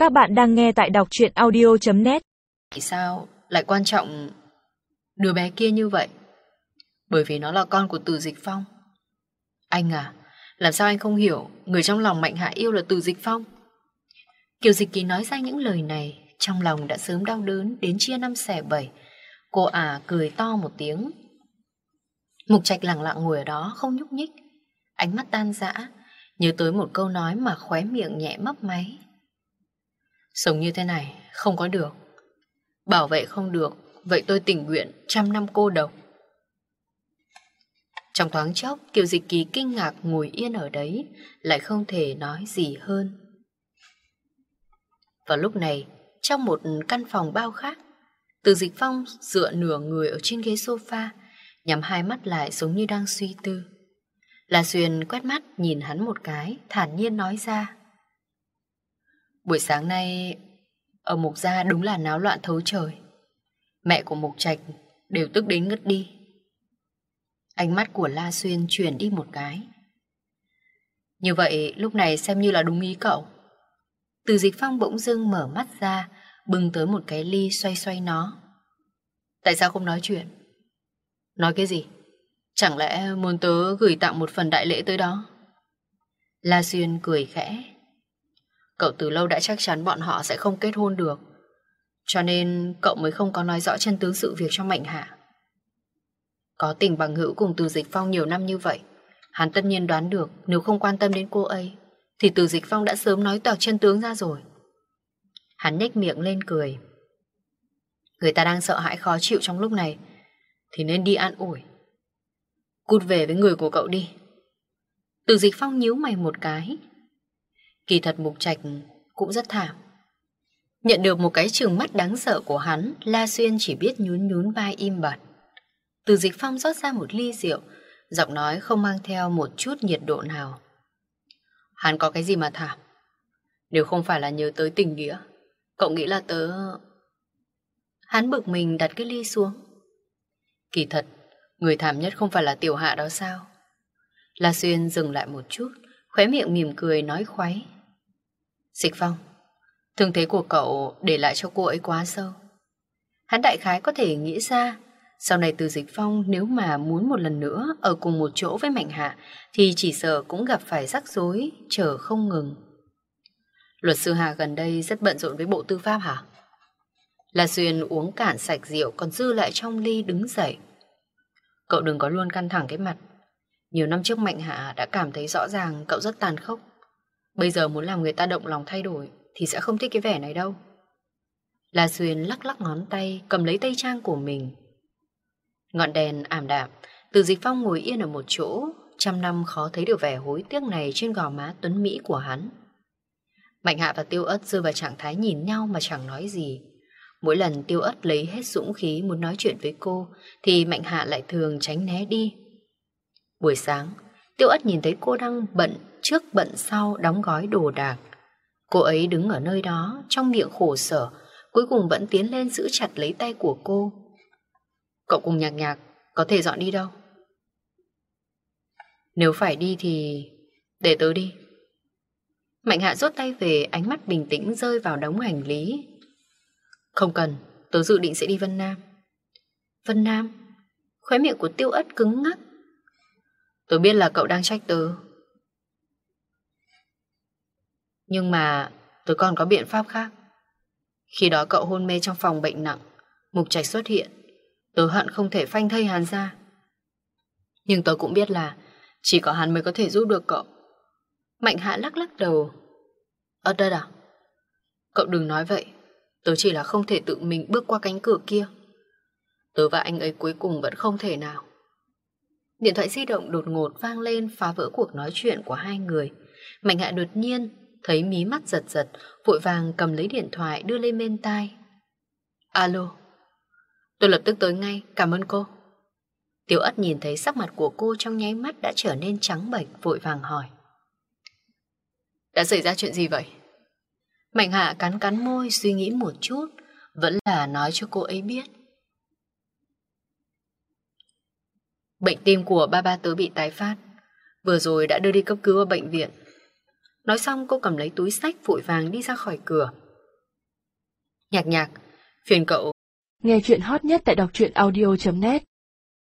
Các bạn đang nghe tại đọc truyện audio.net. Tại sao lại quan trọng đứa bé kia như vậy? Bởi vì nó là con của Từ Dịch Phong. Anh à, làm sao anh không hiểu người trong lòng Mạnh Hạ yêu là Từ Dịch Phong? Kiều Dịch Kỳ nói ra những lời này, trong lòng đã sớm đau đớn đến chia năm xẻ bảy. Cô cười to một tiếng. Mục Trạch lặng lặng ngồi ở đó không nhúc nhích, ánh mắt tan rã, nhớ tới một câu nói mà khóe miệng nhẹ mấp máy. Sống như thế này không có được, bảo vệ không được, vậy tôi tình nguyện 100 năm cô độc. Trong thoáng chốc, Kiều Dịch Kỳ kinh ngạc ngồi yên ở đấy, lại không thể nói gì hơn. Vào lúc này, trong một căn phòng bao khác, Từ Dịch Phong dựa nửa người ở trên ghế sofa, nhắm hai mắt lại giống như đang suy tư. La Xuyên quét mắt nhìn hắn một cái, thản nhiên nói ra. Buổi sáng nay ở Mục gia đúng là náo loạn thấu trời. Mẹ của Mục Trạch đều tức đến ngất đi. Ánh mắt của La Xuyên chuyển đi một cái. Như vậy lúc này xem như là đúng ý cậu. Từ Dịch Phong bỗng dưng mở mắt ra, bưng tới một cái ly xoay xoay nó. Tại sao không nói chuyện? Nói cái gì? Chẳng lẽ muốn tớ gửi tặng một phần đại lễ tới đó? La Xuyên cười khẽ. Cậu từ lâu đã chắc chắn bọn họ sẽ không kết hôn được, cho nên cậu mới không có nói rõ chân tướng sự việc cho Mạnh Hạ. Có tình bằng hữu cùng Từ Dịch Phong nhiều năm như vậy, hắn tất nhiên đoán được nếu không quan tâm đến cô ấy thì Từ Dịch Phong đã sớm nói toạc chân tướng ra rồi. Hắn nhếch miệng lên cười. Người ta đang sợ hãi khó chịu trong lúc này thì nên đi an ủi. Cút về với người của cậu đi. Từ Dịch Phong nhíu mày một cái. Kỳ thật Mục Trạch cũng rất thảm. Nhận được một cái trừng mắt đáng sợ của hắn, La Xuyên chỉ biết nhún nhún vai im bặt. Từ Dịch Phong rót ra một ly rượu, giọng nói không mang theo một chút nhiệt độ nào. Hắn có cái gì mà thảm? Nếu không phải là nhớ tới tình nghĩa, cậu nghĩ là tớ... Hắn bực mình đặt cái ly xuống. Kỳ thật, người thảm nhất không phải là Tiểu Hạ đó sao? La Xuyên dừng lại một chút, khóe miệng mỉm cười nói khoái. Dịch Phong, thương thế của cậu để lại cho cô ấy quá sâu. Hắn đại khái có thể nghĩ ra sau này Từ Dịch Phong nếu mà muốn một lần nữa ở cùng một chỗ với Mạnh Hạ thì chỉ sợ cũng gặp phải rắc rối chờ không ngừng. Luật sư Hà gần đây rất bận rộn với Bộ Tư pháp hả? La Xuyên uống cạn sạch rượu còn dư lại trong ly đứng dậy. Cậu đừng có luôn căng thẳng cái mặt. Nhiều năm trước Mạnh Hạ đã cảm thấy rõ ràng cậu rất tàn khốc. Bây giờ muốn làm người ta động lòng thay đổi thì sẽ không thích cái vẻ này đâu. La Xuyên lắc lắc ngón tay cầm lấy tay trang của mình. Ngọn đèn ảm đạm, Từ Dịch Phong ngồi yên ở một chỗ, 100 năm khó thấy được vẻ hối tiếc này trên gò má tuấn mỹ của hắn. Mạnh Hạ và Tiêu Ất rơi vào trạng thái nhìn nhau mà chẳng nói gì. Mỗi lần Tiêu Ất lấy hết dũng khí muốn nói chuyện với cô thì Mạnh Hạ lại thường tránh né đi. Buổi sáng, Tiêu Ất nhìn thấy cô đang bận trước bận sau đóng gói đồ đạc. Cô ấy đứng ở nơi đó trong miệng khổ sở, cuối cùng vẫn tiến lên giữ chặt lấy tay của cô. Cậu cùng Nhạc Nhạc có thể dọn đi đâu? Nếu phải đi thì để tớ đi. Mạnh Hạ rút tay về, ánh mắt bình tĩnh rơi vào đống hành lý. Không cần, tớ dự định sẽ đi Vân Nam. Vân Nam? Khóe miệng của Tiêu Ất cứng ngắc. Tớ biết là cậu đang trách tớ, nhưng mà tớ còn có biện pháp khác. Khi đó cậu hôn mê trong phòng bệnh nặng, Mục Trạch xuất hiện, tớ hận không thể phanh thây hắn ra. Nhưng tớ cũng biết là chỉ có hắn mới có thể giúp được cậu. Mạnh Hạ lắc lắc đầu. Ất Ất à? Cậu đừng nói vậy. Tớ chỉ là không thể tự mình bước qua cánh cửa kia. Tớ và anh ấy cuối cùng vẫn không thể nào. Điện thoại di động đột ngột vang lên phá vỡ cuộc nói chuyện của hai người. Mạnh Hạ đột nhiên thấy mí mắt giật giật, vội vàng cầm lấy điện thoại đưa lên bên tai. Alo. Tôi lập tức tới ngay, cảm ơn cô. Tiểu Ất nhìn thấy sắc mặt của cô trong nháy mắt đã trở nên trắng bệch, vội vàng hỏi. Đã xảy ra chuyện gì vậy? Mạnh Hạ cắn cắn môi suy nghĩ một chút, vẫn là nói cho cô ấy biết. Bệnh tim của ba tớ bị tái phát, vừa rồi đã đưa đi cấp cứu ở bệnh viện. Nói xong cô cầm lấy túi xách vội vàng đi ra khỏi cửa. Nhạc nhạc, phiền cậu. Nghe chuyện hot nhất tại đọc truyện audio.net